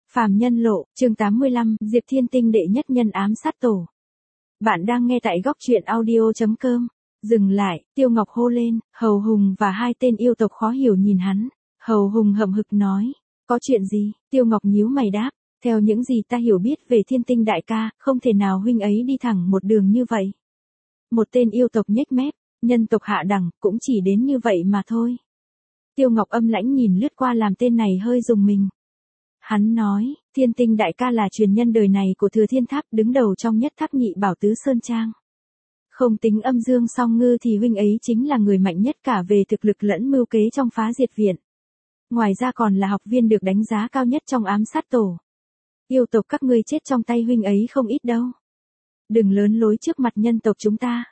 Phàm Nhân Lộ, chương 85, Diệp Thiên Tinh đệ nhất nhân ám sát tổ. Bạn đang nghe tại góc truyện audio.com. Dừng lại, Tiêu Ngọc hô lên, Hầu Hùng và hai tên yêu tộc khó hiểu nhìn hắn. Hầu Hùng hậm hực nói, có chuyện gì? Tiêu Ngọc nhíu mày đáp, theo những gì ta hiểu biết về Thiên Tinh đại ca, không thể nào huynh ấy đi thẳng một đường như vậy. Một tên yêu tộc nhếch mép, nhân tộc hạ đẳng, cũng chỉ đến như vậy mà thôi. Tiêu Ngọc âm lãnh nhìn lướt qua làm tên này hơi rùng mình. Hắn nói, Thiên Tinh đại ca là truyền nhân đời này của Thừa Thiên Tháp, đứng đầu trong nhất tháp nhị bảo tứ sơn trang. Không tính Âm Dương Song Ngư thì huynh ấy chính là người mạnh nhất cả về thực lực lẫn mưu kế trong phá diệt viện. Ngoài ra còn là học viên được đánh giá cao nhất trong ám sát tổ. Yêu tộc các ngươi chết trong tay huynh ấy không ít đâu. Đừng lớn lối trước mặt nhân tộc chúng ta.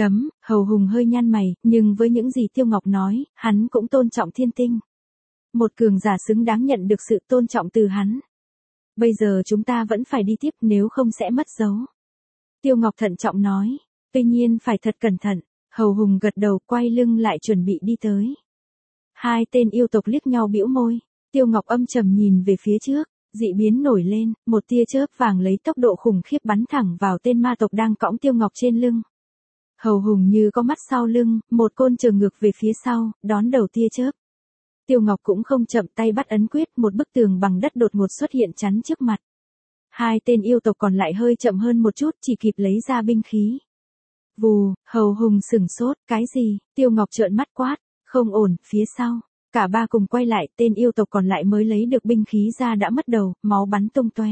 Hầu Hùng hơi nhăn mày, nhưng với những gì Tiêu Ngọc nói, hắn cũng tôn trọng Thiên Tinh. Một cường giả xứng đáng nhận được sự tôn trọng từ hắn. Bây giờ chúng ta vẫn phải đi tiếp, nếu không sẽ mất dấu. Tiêu Ngọc thận trọng nói, tuy nhiên phải thật cẩn thận. Hầu Hùng gật đầu, quay lưng lại chuẩn bị đi tới. Hai tên yêu tộc liếc nhau bĩu môi. Tiêu Ngọc âm trầm nhìn về phía trước, dị biến nổi lên, một tia chớp vàng lấy tốc độ khủng khiếp bắn thẳng vào tên ma tộc đang cõng Tiêu Ngọc trên lưng. Hầu Hùng như có mắt sau lưng, một côn trường ngược về phía sau, đón đầu tia chớp. Tiêu Ngọc cũng không chậm tay bắt ấn quyết, một bức tường bằng đất đột ngột xuất hiện chắn trước mặt. Hai tên yêu tộc còn lại hơi chậm hơn một chút, chỉ kịp lấy ra binh khí. Vù, Hầu Hùng sửng sốt, cái gì? Tiêu Ngọc trợn mắt quát, không ổn, phía sau. Cả ba cùng quay lại, tên yêu tộc còn lại mới lấy được binh khí ra đã mất đầu, máu bắn tung tóe.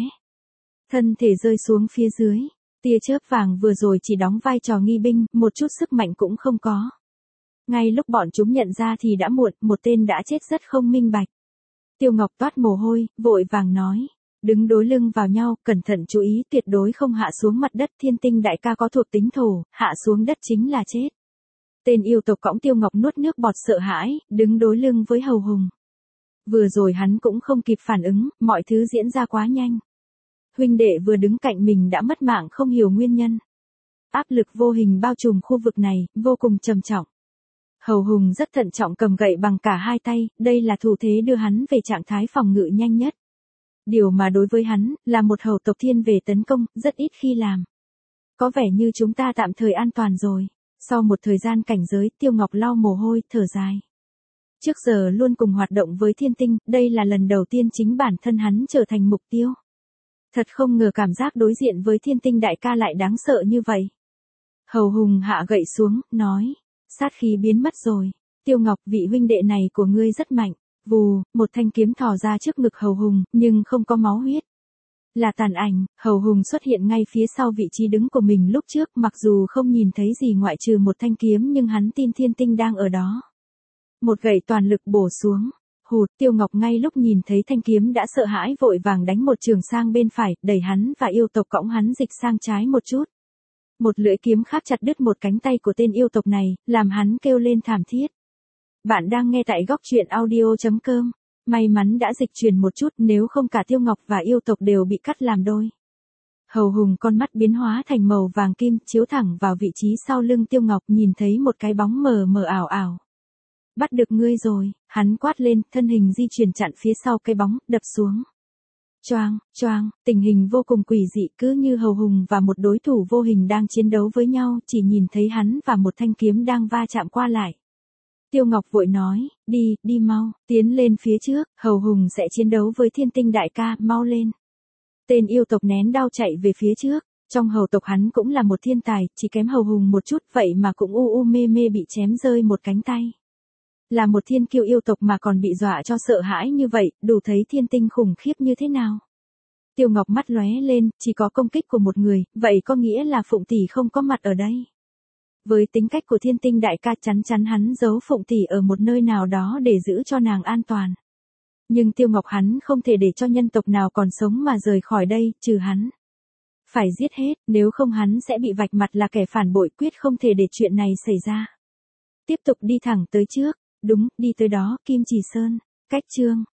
Thân thể rơi xuống phía dưới. Tia chớp vàng vừa rồi chỉ đóng vai trò nghi binh, một chút sức mạnh cũng không có. Ngay lúc bọn chúng nhận ra thì đã muộn, một tên đã chết rất không minh bạch. Tiêu Ngọc toát mồ hôi, vội vàng nói, đứng đối lưng vào nhau, cẩn thận chú ý, tuyệt đối không hạ xuống mặt đất. Thiên Tinh đại ca có thuộc tính thổ, hạ xuống đất chính là chết. Tên yêu tộc cõng Tiêu Ngọc nuốt nước bọt sợ hãi, đứng đối lưng với Hầu Hùng. Vừa rồi hắn cũng không kịp phản ứng, mọi thứ diễn ra quá nhanh. Huynh đệ vừa đứng cạnh mình đã mất mạng không hiểu nguyên nhân. Áp lực vô hình bao trùm khu vực này, vô cùng trầm trọng. Hầu Hùng rất thận trọng cầm gậy bằng cả hai tay, đây là thủ thế đưa hắn về trạng thái phòng ngự nhanh nhất. Điều mà đối với hắn, là một hầu tộc thiên về tấn công, rất ít khi làm. Có vẻ như chúng ta tạm thời an toàn rồi. Sau một thời gian cảnh giới, Tiêu Ngọc lau mồ hôi, thở dài. Trước giờ luôn cùng hoạt động với Thiên Tinh, đây là lần đầu tiên chính bản thân hắn trở thành mục tiêu. Thật không ngờ cảm giác đối diện với Thiên Tinh đại ca lại đáng sợ như vậy. Hầu Hùng hạ gậy xuống, nói, sát khí biến mất rồi. Tiêu Ngọc, vị huynh đệ này của ngươi rất mạnh. Vù, một thanh kiếm thò ra trước ngực Hầu Hùng, nhưng không có máu huyết. Là tàn ảnh, Hầu Hùng xuất hiện ngay phía sau vị trí đứng của mình lúc trước, mặc dù không nhìn thấy gì ngoại trừ một thanh kiếm nhưng hắn tin Thiên Tinh đang ở đó. Một gậy toàn lực bổ xuống. Hụt, Tiêu Ngọc ngay lúc nhìn thấy thanh kiếm đã sợ hãi vội vàng đánh một trường sang bên phải, đẩy hắn và yêu tộc cõng hắn dịch sang trái một chút. Một lưỡi kiếm khác chặt đứt một cánh tay của tên yêu tộc này, làm hắn kêu lên thảm thiết. Bạn đang nghe tại góc truyện audio.com. May mắn đã dịch chuyển một chút, nếu không cả Tiêu Ngọc và yêu tộc đều bị cắt làm đôi. Hầu Hùng con mắt biến hóa thành màu vàng kim, chiếu thẳng vào vị trí sau lưng Tiêu Ngọc, nhìn thấy một cái bóng mờ mờ ảo ảo. Bắt được ngươi rồi, hắn quát lên, thân hình di chuyển chặn phía sau cái bóng, đập xuống. Choang, choang, tình hình vô cùng quỷ dị, cứ như Hầu Hùng và một đối thủ vô hình đang chiến đấu với nhau, chỉ nhìn thấy hắn và một thanh kiếm đang va chạm qua lại. Tiêu Ngọc vội nói, đi mau, tiến lên phía trước, Hầu Hùng sẽ chiến đấu với Thiên Tinh đại ca, mau lên. Tên yêu tộc nén đau chạy về phía trước, trong hầu tộc hắn cũng là một thiên tài, chỉ kém Hầu Hùng một chút, vậy mà cũng mê mê bị chém rơi một cánh tay. Là một thiên kiêu yêu tộc mà còn bị dọa cho sợ hãi như vậy, đủ thấy Thiên Tinh khủng khiếp như thế nào. Tiêu Ngọc mắt lóe lên, chỉ có công kích của một người, vậy có nghĩa là Phụng tỷ không có mặt ở đây. Với tính cách của Thiên Tinh đại ca, chắn chắn hắn giấu Phụng tỷ ở một nơi nào đó để giữ cho nàng an toàn. Nhưng Tiêu Ngọc hắn không thể để cho nhân tộc nào còn sống mà rời khỏi đây, trừ hắn. Phải giết hết, nếu không hắn sẽ bị vạch mặt là kẻ phản bội, quyết không thể để chuyện này xảy ra. Tiếp tục đi thẳng tới trước, đúng, đi tới đó, Kim Chỉ Sơn, cách chương.